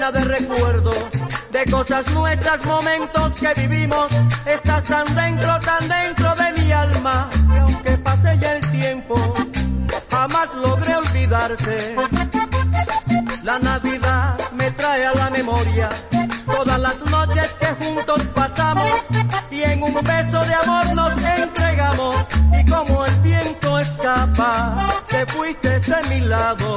llena de recuerdos, de cosas nuestras, momentos que vivimos. Estás tan dentro de mi alma, que aunque pase ya el tiempo, jamás logré olvidarte. La Navidad me trae a la memoria todas las noches que juntos pasamos, y en un beso de amor nos entregamos, y como el viento escapa, te fuiste de mi lado.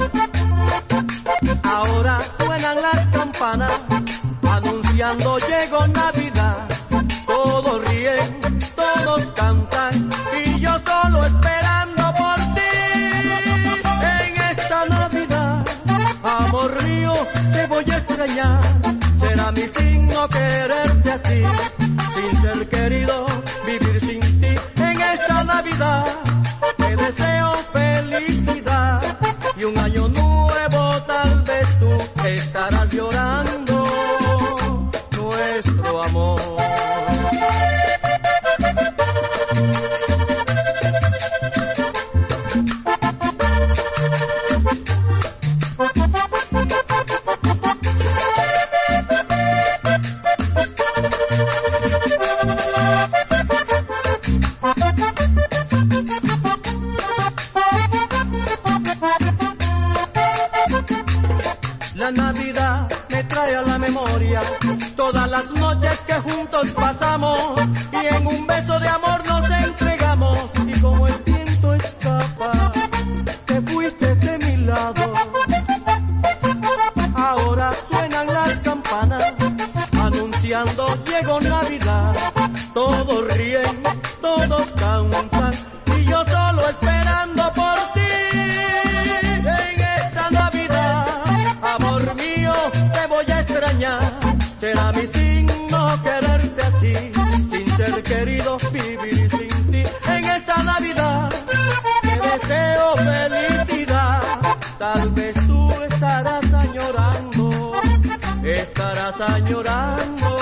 Ahora suenan las campanas, anunciando llegó Navidad. Todos ríen, todos cantan, y yo solo esperando por ti. En esta Navidad, amor mío, te voy a extrañar. Será mi signo quererte así, sin ser querido, vivir sin ti. En esta Navidad, te deseo felicidad, y un año nuevo tal vez tú estarás llorando nuestro amor. La Navidad me trae a la memoria todas las noches que juntos pasamos, y en un beso de amor nos entregamos, y como el viento escapa, te fuiste de mi lado. Ahora suenan las campanas, anunciando llegó Navidad. Todos ríen, todos cantan, y yo solo esperando por ti. En esta Navidad, amor mío, te voy a extrañar. Será mi signo quererte así, sin ser querido, vivir sin ti. En esta Navidad, te deseo felicidad. Tal vez tú estarás añorando